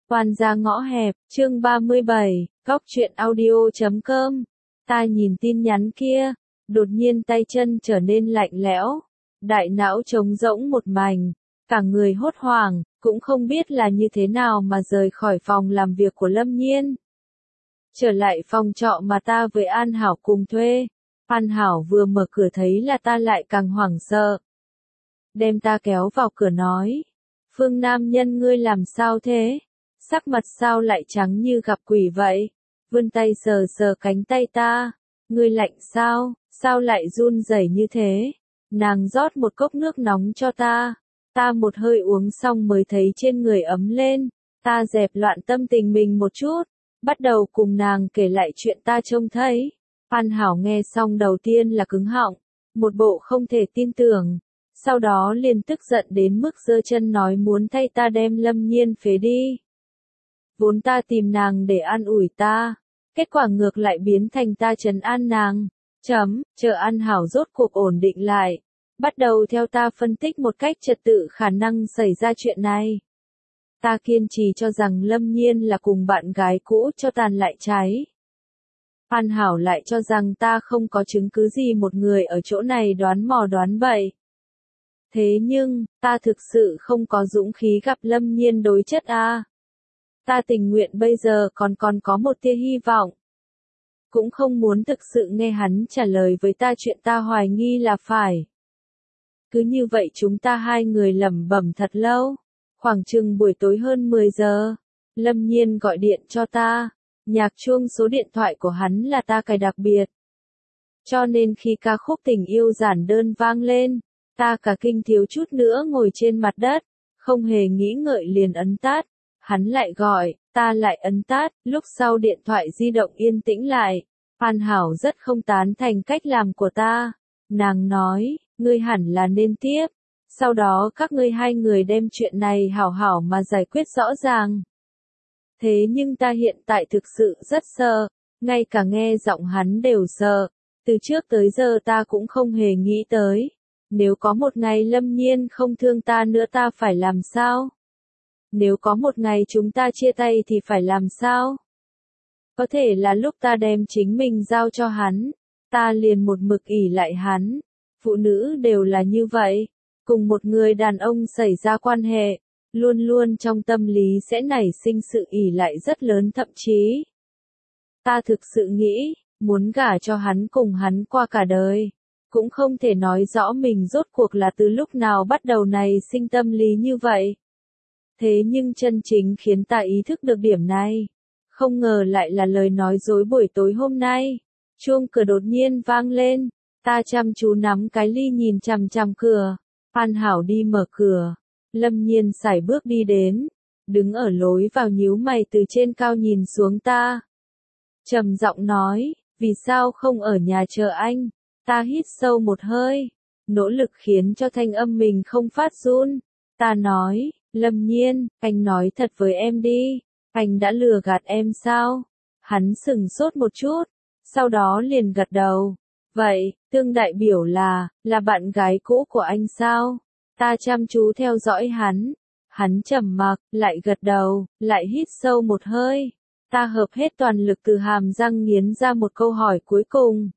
Oan gia ngõ hẹp, chương 37, Cóc truyện audio.com. Ta nhìn tin nhắn kia, đột nhiên tay chân trở nên lạnh lẽo, đại não trống rỗng một mảnh, cả người hốt hoảng, cũng không biết là như thế nào mà rời khỏi phòng làm việc của Lâm Nhiên. Trở lại phòng trọ mà ta với An Hảo cùng thuê, An Hảo vừa mở cửa thấy là ta lại càng hoảng sợ. Đem ta kéo vào cửa nói, Phương nam nhân ngươi làm sao thế? Sắc mặt sao lại trắng như gặp quỷ vậy? Vươn tay sờ sờ cánh tay ta, ngươi lạnh sao? Sao lại run rẩy như thế? Nàng rót một cốc nước nóng cho ta. Ta một hơi uống xong mới thấy trên người ấm lên. Ta dẹp loạn tâm tình mình một chút, bắt đầu cùng nàng kể lại chuyện ta trông thấy. An Hảo nghe xong đầu tiên là cứng họng, một bộ không thể tin tưởng. Sau đó liền tức giận đến mức giơ chân nói muốn thay ta đem Lâm Nhiên phế đi. Vốn ta tìm nàng để an ủi ta, kết quả ngược lại biến thành ta trấn an nàng. Chờ An Hảo rốt cuộc ổn định lại, bắt đầu theo ta phân tích một cách trật tự khả năng xảy ra chuyện này. Ta kiên trì cho rằng Lâm Nhiên là cùng bạn gái cũ cho tàn lại cháy. An Hảo lại cho rằng ta không có chứng cứ gì một người ở chỗ này đoán mò đoán bậy. Thế nhưng, ta thực sự không có dũng khí gặp Lâm Nhiên đối chất a. Ta tình nguyện bây giờ còn có một tia hy vọng. Cũng không muốn thực sự nghe hắn trả lời với ta chuyện ta hoài nghi là phải. Cứ như vậy chúng ta hai người lẩm bẩm thật lâu. Khoảng chừng buổi tối hơn 10 giờ, Lâm Nhiên gọi điện cho ta. Nhạc chuông số điện thoại của hắn là ta cài đặc biệt. Cho nên khi ca khúc tình yêu giản đơn vang lên, ta cả kinh thiếu chút nữa ngồi trên mặt đất, không hề nghĩ ngợi liền ấn tắt. Hắn lại gọi, ta lại ấn tắt, lúc sau điện thoại di động yên tĩnh lại. An Hảo rất không tán thành cách làm của ta. Nàng nói, ngươi hẳn là nên tiếp. Sau đó các ngươi hai người đem chuyện này hảo hảo mà giải quyết rõ ràng. Thế nhưng ta hiện tại thực sự rất sợ, ngay cả nghe giọng hắn đều sợ. Từ trước tới giờ ta cũng không hề nghĩ tới. Nếu có một ngày Lâm Nhiên không thương ta nữa ta phải làm sao? Nếu có một ngày chúng ta chia tay thì phải làm sao? Có thể là lúc ta đem chính mình giao cho hắn, ta liền một mực ỷ lại hắn. Phụ nữ đều là như vậy, cùng một người đàn ông xảy ra quan hệ, luôn luôn trong tâm lý sẽ nảy sinh sự ỷ lại rất lớn thậm chí. Ta thực sự nghĩ, muốn gả cho hắn cùng hắn qua cả đời. Cũng không thể nói rõ mình rốt cuộc là từ lúc nào bắt đầu này sinh tâm lý như vậy. Thế nhưng chân chính khiến ta ý thức được điểm này, không ngờ lại là lời nói dối buổi tối hôm nay. Chuông cửa đột nhiên vang lên, ta chăm chú nắm cái ly nhìn chằm chằm cửa. An Hảo đi mở cửa, Lâm Nhiên sải bước đi đến, đứng ở lối vào nhíu mày từ trên cao nhìn xuống ta. Trầm giọng nói, vì sao không ở nhà chờ anh? Ta hít sâu một hơi, nỗ lực khiến cho thanh âm mình không phát run. Ta nói, Lâm Nhiên, anh nói thật với em đi, anh đã lừa gạt em sao? Hắn sững sốt một chút, sau đó liền gật đầu. Vậy, tương đại biểu là bạn gái cũ của anh sao? Ta chăm chú theo dõi hắn trầm mặc, lại gật đầu, lại hít sâu một hơi. Ta hợp hết toàn lực từ hàm răng nghiến ra một câu hỏi cuối cùng.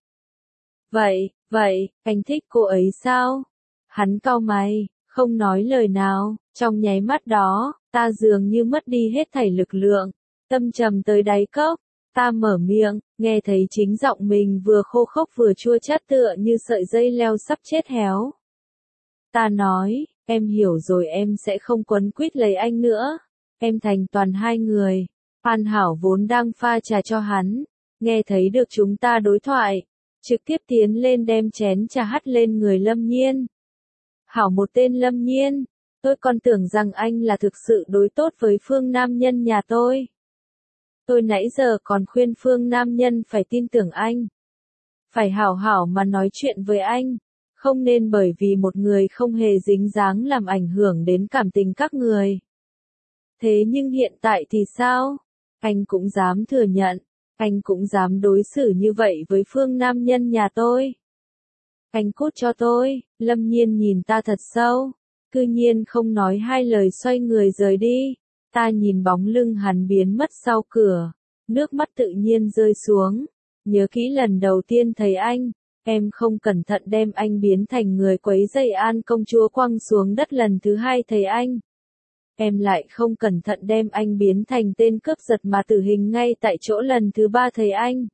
Vậy, anh thích cô ấy sao? Hắn cau mày, không nói lời nào, trong nháy mắt đó, ta dường như mất đi hết thảy lực lượng, tâm trầm tới đáy cốc, ta mở miệng, nghe thấy chính giọng mình vừa khô khốc vừa chua chát tựa như sợi dây leo sắp chết héo. Ta nói, em hiểu rồi em sẽ không quấn quýt lấy anh nữa, em thành toàn hai người. An Hảo vốn đang pha trà cho hắn, nghe thấy được chúng ta đối thoại, trực tiếp tiến lên đem chén trà hắt lên người Lâm Nhiên. Hảo một tên Lâm Nhiên, tôi còn tưởng rằng anh là thực sự đối tốt với Phương nam nhân nhà tôi. Tôi nãy giờ còn khuyên Phương nam nhân phải tin tưởng anh. Phải hảo hảo mà nói chuyện với anh. Không nên bởi vì một người không hề dính dáng làm ảnh hưởng đến cảm tình các người. Thế nhưng hiện tại thì sao? Anh cũng dám thừa nhận. Anh cũng dám đối xử như vậy với Phương nam nhân nhà tôi. Anh cút cho tôi. Lâm Nhiên nhìn ta thật sâu. Cư nhiên không nói hai lời xoay người rời đi. Ta nhìn bóng lưng hắn biến mất sau cửa, nước mắt tự nhiên rơi xuống. Nhớ kỹ lần đầu tiên thấy anh, em không cẩn thận đem anh biến thành người quấy rầy An công chúa quăng xuống đất. Lần thứ hai thấy anh, em lại không cẩn thận đem anh biến thành tên cướp giật mà tử hình ngay tại chỗ. Lần thứ ba thấy anh,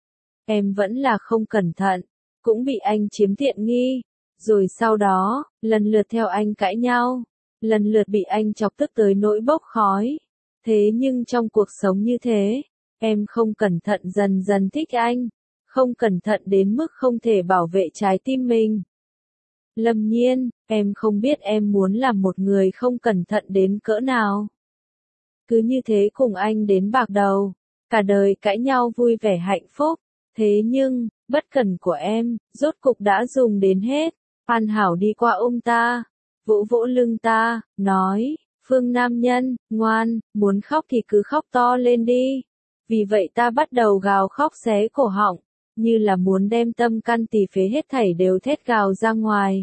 em vẫn là không cẩn thận, cũng bị anh chiếm tiện nghi. Rồi sau đó, lần lượt theo anh cãi nhau, lần lượt bị anh chọc tức tới nỗi bốc khói. Thế nhưng trong cuộc sống như thế, em không cẩn thận dần dần thích anh, không cẩn thận đến mức không thể bảo vệ trái tim mình. Lâm Nhiên, em không biết em muốn làm một người không cẩn thận đến cỡ nào. Cứ như thế cùng anh đến bạc đầu, cả đời cãi nhau vui vẻ hạnh phúc. Thế nhưng, bất cẩn của em, rốt cục đã dùng đến hết. An Hảo đi qua ôm ta, vỗ vỗ lưng ta, nói, Phương nam nhân, ngoan, muốn khóc thì cứ khóc to lên đi. Vì vậy ta bắt đầu gào khóc xé cổ họng, như là muốn đem tâm can tỳ phế hết thảy đều thét gào ra ngoài.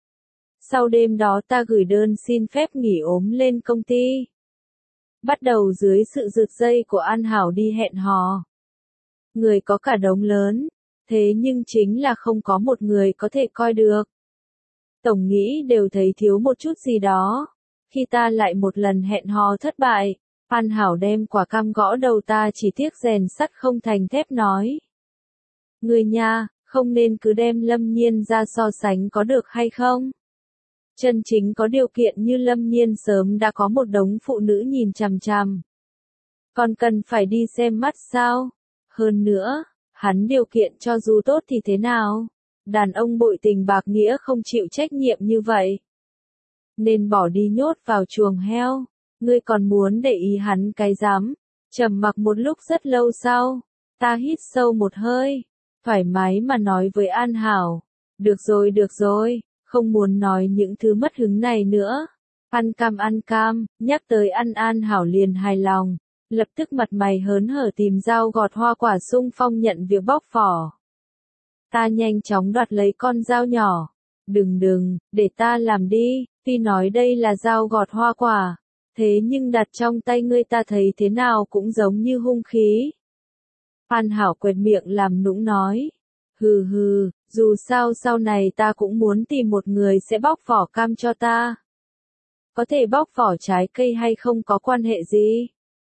Sau đêm đó ta gửi đơn xin phép nghỉ ốm lên công ty. Bắt đầu dưới sự rượt dây của An Hảo đi hẹn hò. Người có cả đống lớn, thế nhưng chính là không có một người có thể coi được. Tổng nghĩ đều thấy thiếu một chút gì đó. Khi ta lại một lần hẹn hò thất bại, An Hảo đem quả cam gõ đầu ta, chỉ tiếc rèn sắt không thành thép, nói. Người nha, không nên cứ đem Lâm Nhiên ra so sánh có được hay không? Chân chính có điều kiện như Lâm Nhiên sớm đã có một đống phụ nữ nhìn chằm chằm. Còn cần phải đi xem mắt sao? Hơn nữa, hắn điều kiện cho dù tốt thì thế nào? Đàn ông bội tình bạc nghĩa không chịu trách nhiệm như vậy, nên bỏ đi nhốt vào chuồng heo. Ngươi còn muốn để ý hắn cái rắm? Trầm mặc một lúc rất lâu sau, ta hít sâu một hơi, thoải mái mà nói với An Hảo. Được rồi, không muốn nói những thứ mất hứng này nữa. Ăn cam, nhắc tới ăn. An Hảo liền hài lòng, lập tức mặt mày hớn hở tìm dao gọt hoa quả xung phong nhận việc bóc vỏ. Ta nhanh chóng đoạt lấy con dao nhỏ. Đừng, để ta làm đi. Tuy nói đây là dao gọt hoa quả, thế nhưng đặt trong tay ngươi ta thấy thế nào cũng giống như hung khí. An Hảo quệt miệng làm nũng nói. Hừ, dù sao sau này ta cũng muốn tìm một người sẽ bóc vỏ cam cho ta. Có thể bóc vỏ trái cây hay không có quan hệ gì.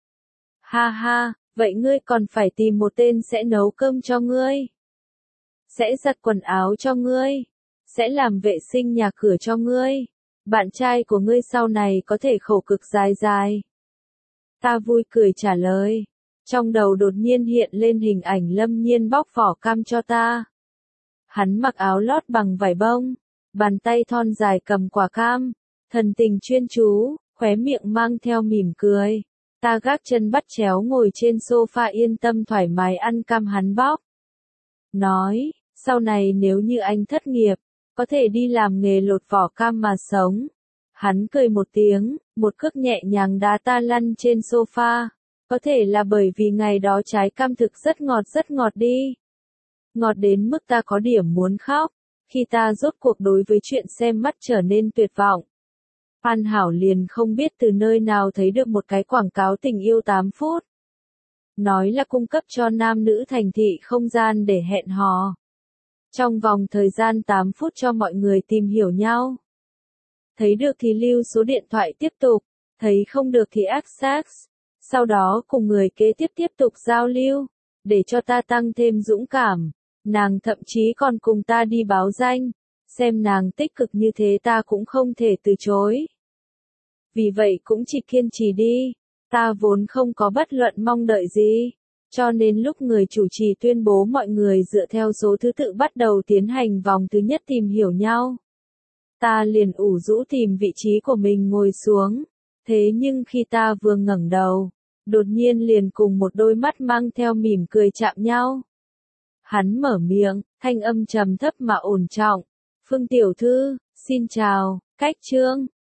Ha, vậy ngươi còn phải tìm một tên sẽ nấu cơm cho ngươi, sẽ giặt quần áo cho ngươi, sẽ làm vệ sinh nhà cửa cho ngươi. Bạn trai của ngươi sau này có thể khổ cực dài. Ta vui cười trả lời. Trong đầu đột nhiên hiện lên hình ảnh Lâm Nhiên bóc vỏ cam cho ta. Hắn mặc áo lót bằng vải bông, bàn tay thon dài cầm quả cam, thần tình chuyên chú, khóe miệng mang theo mỉm cười. Ta gác chân bắt chéo ngồi trên sofa yên tâm thoải mái ăn cam hắn bóc. Nói, sau này nếu như anh thất nghiệp, có thể đi làm nghề lột vỏ cam mà sống. Hắn cười một tiếng, một cước nhẹ nhàng đá ta lăn trên sofa. Có thể là bởi vì ngày đó trái cam thực rất ngọt đi. Ngọt đến mức ta có điểm muốn khóc. Khi ta rốt cuộc đối với chuyện xem mắt trở nên tuyệt vọng, An Hảo liền không biết từ nơi nào thấy được một cái quảng cáo tình yêu 8 phút. Nói là cung cấp cho nam nữ thành thị không gian để hẹn hò. Trong vòng thời gian 8 phút cho mọi người tìm hiểu nhau. Thấy được thì lưu số điện thoại tiếp tục, thấy không được thì access. Sau đó cùng người kế tiếp tục giao lưu, để cho ta tăng thêm dũng cảm. Nàng thậm chí còn cùng ta đi báo danh, xem nàng tích cực như thế ta cũng không thể từ chối. Vì vậy cũng chỉ kiên trì đi, ta vốn không có bất luận mong đợi gì, cho nên lúc người chủ trì tuyên bố mọi người dựa theo số thứ tự bắt đầu tiến hành vòng thứ nhất tìm hiểu nhau. Ta liền ủ rũ tìm vị trí của mình ngồi xuống, thế nhưng khi ta vừa ngẩng đầu, đột nhiên liền cùng một đôi mắt mang theo mỉm cười chạm nhau. Hắn mở miệng, thanh âm trầm thấp mà ổn trọng. Phương tiểu thư, xin chào, cách trương.